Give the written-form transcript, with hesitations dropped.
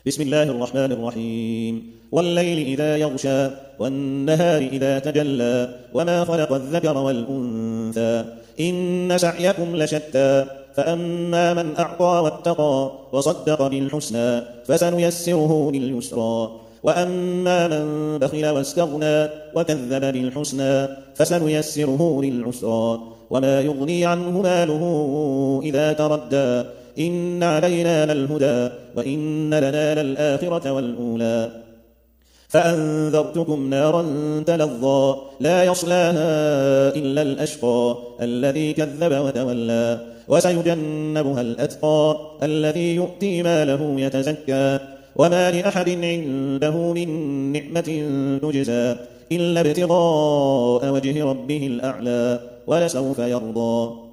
بسم الله الرحمن الرحيم والليل إذا يغشى والنهار إذا تجلى وما خلق الذكر والأنثى إن سعيكم لشتى فأما من أعطى واتقى وصدق بالحسنى فسنيسره لليسرى وأما من بخل واستغنى وكذب بالحسنى فسنيسره للعسرى وما يغني عنه ماله إذا تردى إن علينا للهدى وإن لنا للآخرة والأولى فأنذرتكم نارا تلظى لا يصلاها إلا الأشقى الذي كذب وتولى وسيجنبها الأتقى الذي يؤتي ماله يتزكى وما لأحد عنده من نعمة تجزى إلا ابتغاء وجه ربه الأعلى ولسوف يرضى